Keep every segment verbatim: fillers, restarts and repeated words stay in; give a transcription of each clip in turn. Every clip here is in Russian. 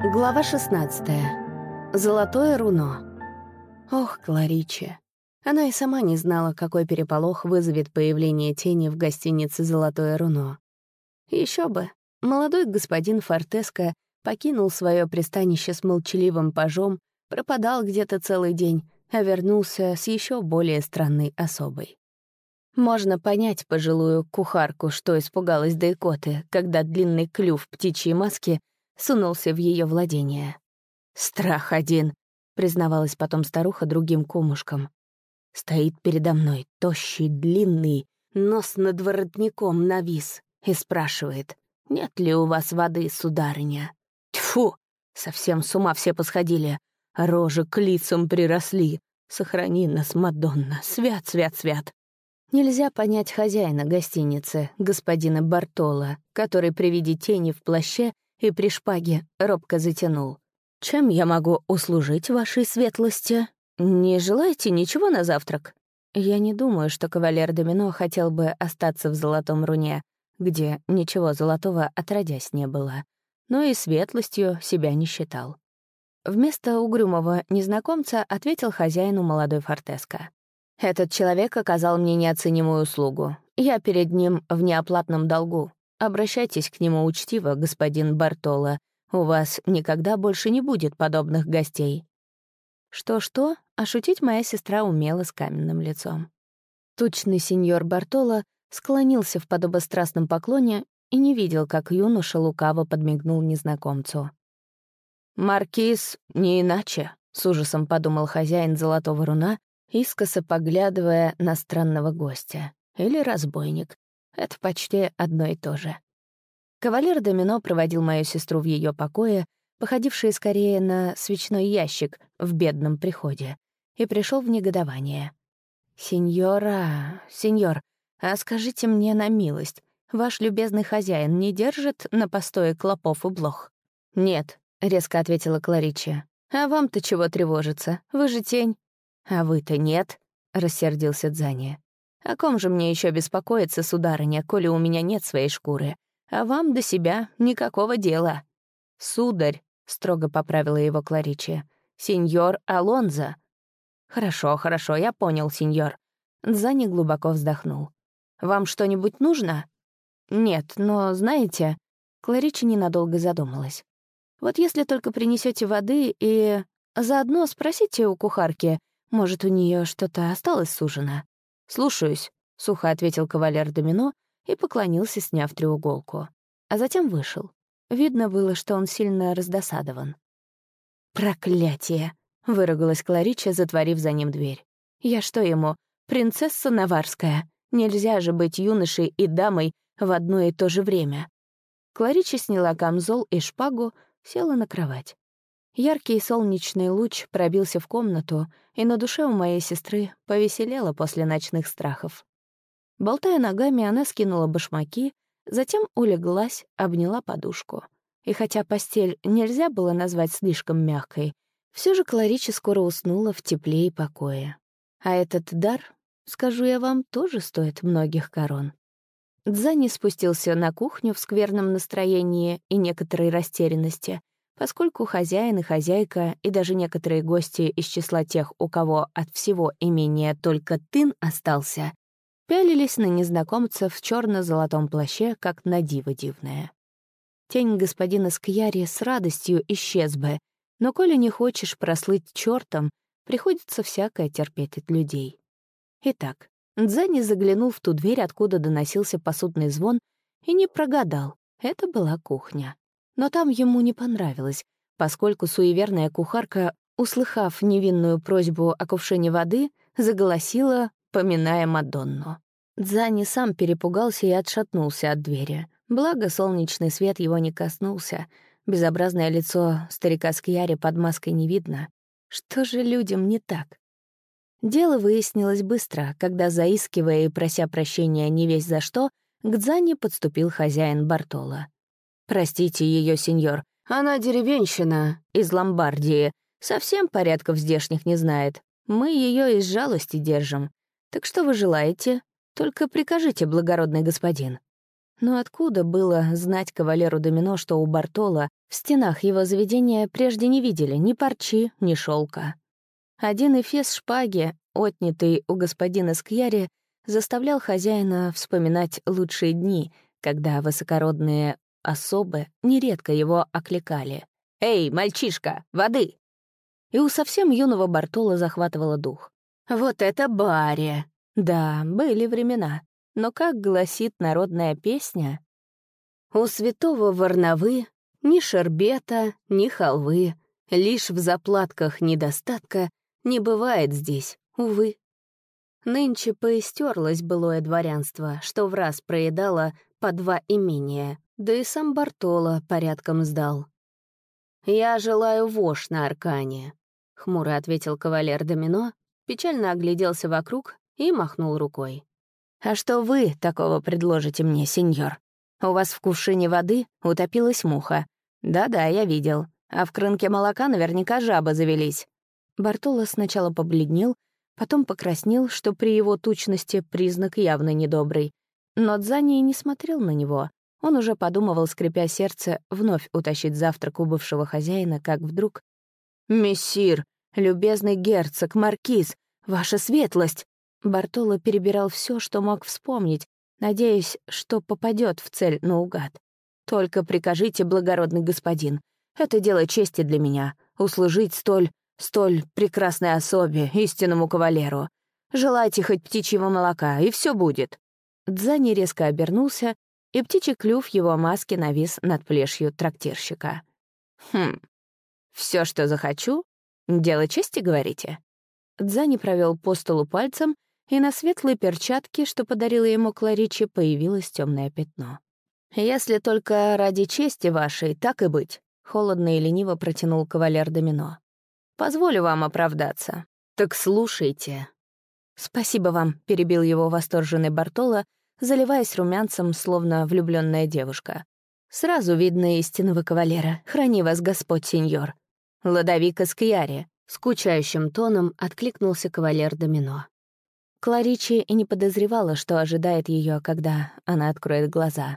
Глава шестнадцатая. Золотое руно. Ох, Клариче. Она и сама не знала, какой переполох вызовет появление тени в гостинице «Золотое руно». Еще бы. Молодой господин Фортеско покинул свое пристанище с молчаливым пажом, пропадал где-то целый день, а вернулся с еще более странной особой. Можно понять пожилую кухарку, что испугалась до икоты, когда длинный клюв птичьей маски сунулся в ее владение. «Страх один», — признавалась потом старуха другим кумушкам. «Стоит передо мной, тощий, длинный, нос над воротником навис, и спрашивает, нет ли у вас воды, сударыня? Тьфу! Совсем с ума все посходили, рожи к лицам приросли. Сохрани нас, Мадонна, свят, свят, свят». Нельзя понять хозяина гостиницы, господина Бартоло, который при виде тени в плаще и при шпаге робко затянул. «Чем я могу услужить вашей светлости? Не желаете ничего на завтрак?» Я не думаю, что кавалер Домино хотел бы остаться в Золотом руне, где ничего золотого отродясь не было, но и светлостью себя не считал. Вместо угрюмого незнакомца ответил хозяину молодой Фортеско. «Этот человек оказал мне неоценимую услугу. Я перед ним в неоплатном долгу. Обращайтесь к нему учтиво, господин Бартоло. У вас никогда больше не будет подобных гостей». Что-что, а шутить моя сестра умела с каменным лицом. Тучный сеньор Бартоло склонился в подобострастном поклоне и не видел, как юноша лукаво подмигнул незнакомцу. «Маркиз не иначе», — с ужасом подумал хозяин Золотого руна, искоса поглядывая на странного гостя. Или разбойник. Это почти одно и то же. Кавалер Домино проводил мою сестру в ее покое, походившие скорее на свечной ящик в бедном приходе, и пришел в негодование. «Сеньора, сеньор, а скажите мне на милость, ваш любезный хозяин не держит на постое клопов и блох?» «Нет», — резко ответила Клариче. «А вам-то чего тревожиться? Вы же тень». «А вы-то нет», — рассердился Дзани. «О ком же мне еще беспокоиться, сударыня, коли у меня нет своей шкуры? А вам до себя никакого дела». «Сударь», — строго поправила его Клариче, — «сеньор Алонзо». «Хорошо, хорошо, я понял, сеньор». Дзани глубоко вздохнул. «Вам что-нибудь нужно?» «Нет, но, знаете...» Клариче ненадолго задумалась. «Вот если только принесете воды и... заодно спросите у кухарки, может, у нее что-то осталось с ужина?» «Слушаюсь», — сухо ответил кавалер Домино и поклонился, сняв треуголку. А затем вышел. Видно было, что он сильно раздосадован. «Проклятие!» — выругалась Клариче, затворив за ним дверь. «Я что ему, принцесса Наварская? Нельзя же быть юношей и дамой в одно и то же время». Клариче сняла камзол и шпагу, села на кровать. Яркий солнечный луч пробился в комнату, и на душе у моей сестры повеселело после ночных страхов. Болтая ногами, она скинула башмаки, затем улеглась, обняла подушку. И хотя постель нельзя было назвать слишком мягкой, все же Клариче скоро уснула в тепле и покое. А этот дар, скажу я вам, тоже стоит многих корон. Дзани спустился на кухню в скверном настроении и некоторой растерянности, поскольку хозяин и хозяйка и даже некоторые гости из числа тех, у кого от всего имения только тын остался, пялились на незнакомца в черно-золотом плаще, как на диво дивное. Тень господина Скьяри с радостью исчез бы, но коли не хочешь прослыть чертом, приходится всякое терпеть от людей. Итак, Дзани заглянул в ту дверь, откуда доносился посудный звон, и не прогадал — это была кухня. Но там ему не понравилось, поскольку суеверная кухарка, услыхав невинную просьбу о кувшине воды, заголосила, поминая Мадонну. Дзани сам перепугался и отшатнулся от двери. Благо, солнечный свет его не коснулся. Безобразное лицо старика Скьяри под маской не видно. Что же людям не так? Дело выяснилось быстро, когда, заискивая и прося прощения не весь за что, к Дзани подступил хозяин Бартоло. «Простите ее, сеньор, она деревенщина из Ломбардии, совсем порядков здешних не знает. Мы ее из жалости держим. Так что вы желаете? Только прикажите, благородный господин». Но откуда было знать кавалеру Домино, что у Бартоло в стенах его заведения прежде не видели ни парчи, ни шелка? Один эфес шпаги, отнятый у господина Скьяри, заставлял хозяина вспоминать лучшие дни, когда высокородные особы нередко его окликали. «Эй, мальчишка, воды!» И у совсем юного Бартоло захватывало дух. «Вот это баре!» Да, были времена. Но, как гласит народная песня, «У святого Варнавы ни шербета, ни халвы, лишь в заплатках недостатка не бывает здесь, увы». Нынче поистерлось былое дворянство, что в раз проедало по два имения, да и сам Бартоло порядком сдал. «Я желаю вож на аркане», — хмуро ответил кавалер Домино, печально огляделся вокруг и махнул рукой. «А что вы такого предложите мне, сеньор? У вас в кувшине воды утопилась муха. Да-да, я видел. А в крынке молока наверняка жабы завелись». Бартоло сначала побледнел, потом покраснел, что при его тучности признак явно недобрый. Но Дзани не смотрел на него. Он уже подумывал, скрипя сердце, вновь утащить завтрак у бывшего хозяина, как вдруг... «Мессир, любезный герцог, маркиз, ваша светлость!» Бартоло перебирал все, что мог вспомнить, надеясь, что попадет в цель наугад. «Только прикажите, благородный господин, это дело чести для меня, услужить столь, столь прекрасной особе, истинному кавалеру. Желайте хоть птичьего молока, и все будет». Дзани резко обернулся, и птичий клюв его маски навис над плешью трактирщика. «Хм, все, что захочу? Дело чести, говорите?» Дзани провел по столу пальцем, и на светлой перчатке, что подарила ему Кларичи, появилось темное пятно. «Если только ради чести вашей, так и быть», — холодно и лениво протянул кавалер Домино. «Позволю вам оправдаться. Так слушайте». «Спасибо вам», — перебил его восторженный Бартоло, заливаясь румянцем, словно влюбленная девушка. «Сразу видно истинного кавалера. Храни вас Господь, сеньор». «Ладовика Скьяри», — скучающим тоном откликнулся кавалер Домино. Кларичи и не подозревала, что ожидает ее, когда она откроет глаза.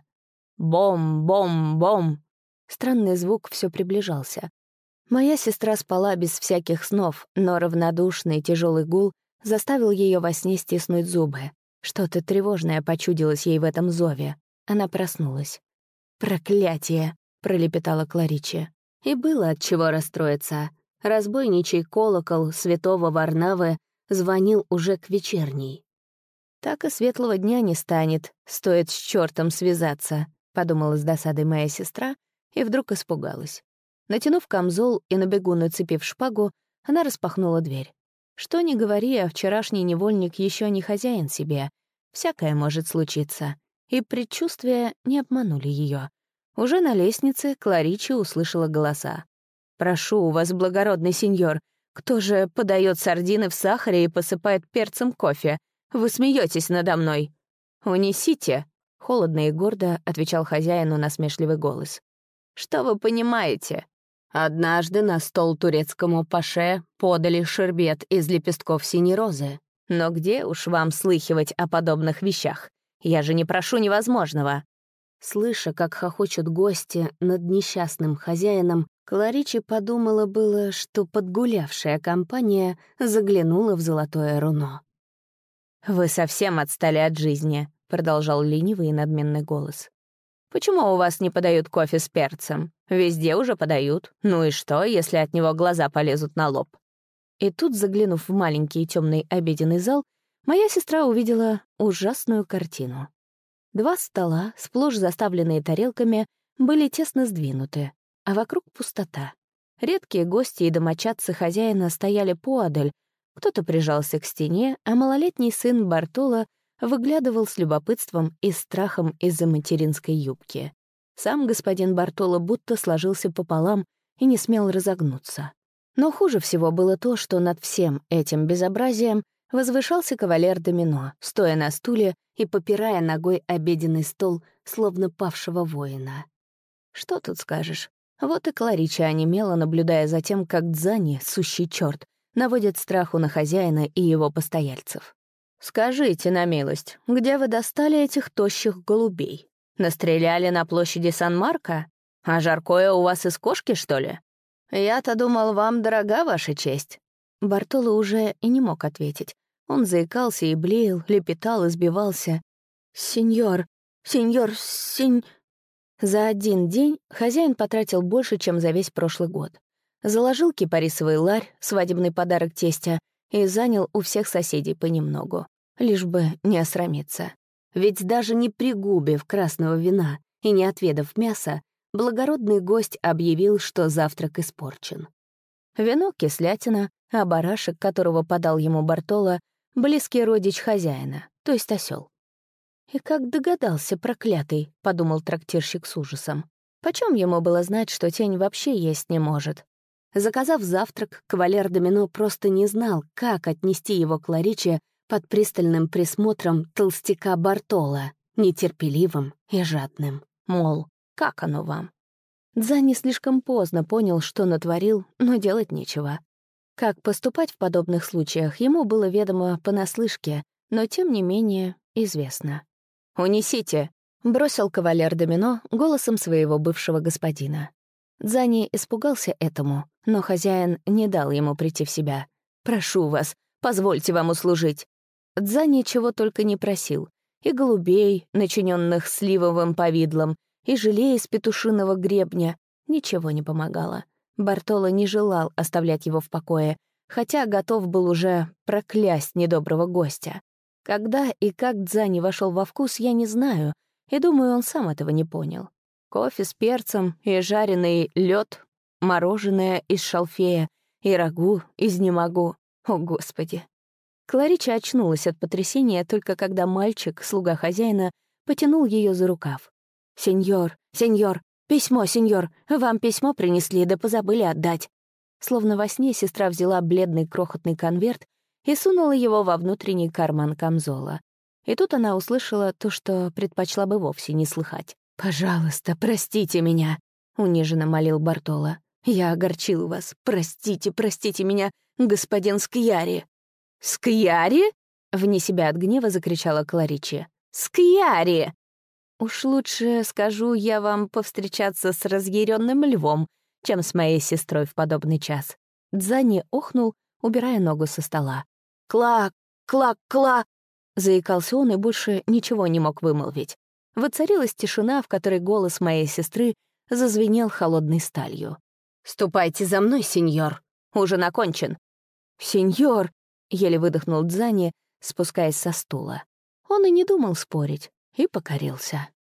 Бом-бом-бом! Странный звук все приближался. Моя сестра спала без всяких снов, но равнодушный тяжелый гул заставил ее во сне стиснуть зубы. Что-то тревожное почудилось ей в этом зове. Она проснулась. «Проклятие!» — пролепетала Кларичи. И было от чего расстроиться. Разбойничий колокол святого Варнавы звонил уже к вечерней. «Так и светлого дня не станет, стоит с чертом связаться», — подумала с досадой моя сестра и вдруг испугалась. Натянув камзол и на бегу нацепив шпагу, она распахнула дверь. Что ни говори, а вчерашний невольник еще не хозяин себе. Всякое может случиться. И предчувствия не обманули ее. Уже на лестнице Кларичи услышала голоса. «Прошу у вас, благородный сеньор, кто же подает сардины в сахаре и посыпает перцем кофе? Вы смеетесь надо мной!» «Унесите!» — холодно и гордо отвечал хозяину насмешливый голос. «Что вы понимаете? Однажды на стол турецкому паше подали шербет из лепестков синей розы. Но где уж вам слыхивать о подобных вещах? Я же не прошу невозможного!» Слыша, как хохочут гости над несчастным хозяином, Кларичи подумала было, что подгулявшая компания заглянула в золотое руно. «Вы совсем отстали от жизни», — продолжал ленивый и надменный голос. «Почему у вас не подают кофе с перцем? Везде уже подают. Ну и что, если от него глаза полезут на лоб?» И тут, заглянув в маленький темный обеденный зал, моя сестра увидела ужасную картину. Два стола, сплошь заставленные тарелками, были тесно сдвинуты, а вокруг пустота. Редкие гости и домочадцы хозяина стояли поодаль, кто-то прижался к стене, а малолетний сын Бартоло выглядывал с любопытством и страхом из-за материнской юбки. Сам господин Бартоло будто сложился пополам и не смел разогнуться. Но хуже всего было то, что над всем этим безобразием возвышался кавалер Домино, стоя на стуле и попирая ногой обеденный стол, словно павшего воина. Что тут скажешь? Вот и Кларича онемела, наблюдая за тем, как Дзани, сущий черт, наводит страху на хозяина и его постояльцев. «Скажите на милость, где вы достали этих тощих голубей?» Настреляли на площади Сан-Марко? А жаркое у вас из кошки, что ли? Я-то думал, вам дорога ваша честь». Бартоло уже и не мог ответить. Он заикался и блеял, лепетал и сбивался. «Сеньор, сеньор, сень...» За один день хозяин потратил больше, чем за весь прошлый год. Заложил кипарисовый ларь, свадебный подарок тестя, и занял у всех соседей понемногу, лишь бы не осрамиться. Ведь даже не пригубив красного вина и не отведав мяса, благородный гость объявил, что завтрак испорчен. Вино — кислятина, а барашек, которого подал ему Бартоло, — близкий родич хозяина, то есть осел. «И как догадался, проклятый», — подумал трактирщик с ужасом. Почем ему было знать, что тень вообще есть не может? Заказав завтрак, кавалер Домино просто не знал, как отнести его к Клариче под пристальным присмотром толстяка Бартоло, нетерпеливым и жадным. Мол, как оно вам? Дзанни слишком поздно понял, что натворил, но делать нечего. Как поступать в подобных случаях, ему было ведомо понаслышке, но тем не менее известно. «Унесите!» — бросил кавалер Домино голосом своего бывшего господина. Дзанни испугался этому, но хозяин не дал ему прийти в себя. «Прошу вас, позвольте вам услужить». Дзанни чего только не просил. И голубей, начиненных сливовым повидлом, и желе из петушиного гребня. Ничего не помогало. Бартоло не желал оставлять его в покое, хотя готов был уже проклясть недоброго гостя. Когда и как Дзанни вошел во вкус, я не знаю, и думаю, он сам этого не понял. Кофе с перцем и жареный лед, мороженое из шалфея и рагу из немагу. О, Господи! Кларича очнулась от потрясения только когда мальчик, слуга хозяина, потянул ее за рукав. «Сеньор, сеньор, письмо, сеньор, вам письмо принесли, да позабыли отдать». Словно во сне сестра взяла бледный крохотный конверт и сунула его во внутренний карман камзола. И тут она услышала то, что предпочла бы вовсе не слыхать. «Пожалуйста, простите меня», — униженно молил Бартоло. «Я огорчил вас. Простите, простите меня, господин Скьяри». «Скьяри?» — вне себя от гнева закричала Кларичи. «Скьяри!» «Уж лучше, скажу я вам, повстречаться с разъяренным львом, чем с моей сестрой в подобный час». Дзанни охнул, убирая ногу со стола. «Кла, кла, кла!» — заикался он и больше ничего не мог вымолвить. Воцарилась тишина, в которой голос моей сестры зазвенел холодной сталью. «Ступайте за мной, сеньор. Ужин окончен». «Сеньор!» — еле выдохнул Дзанни, спускаясь со стула. Он и не думал спорить, и покорился.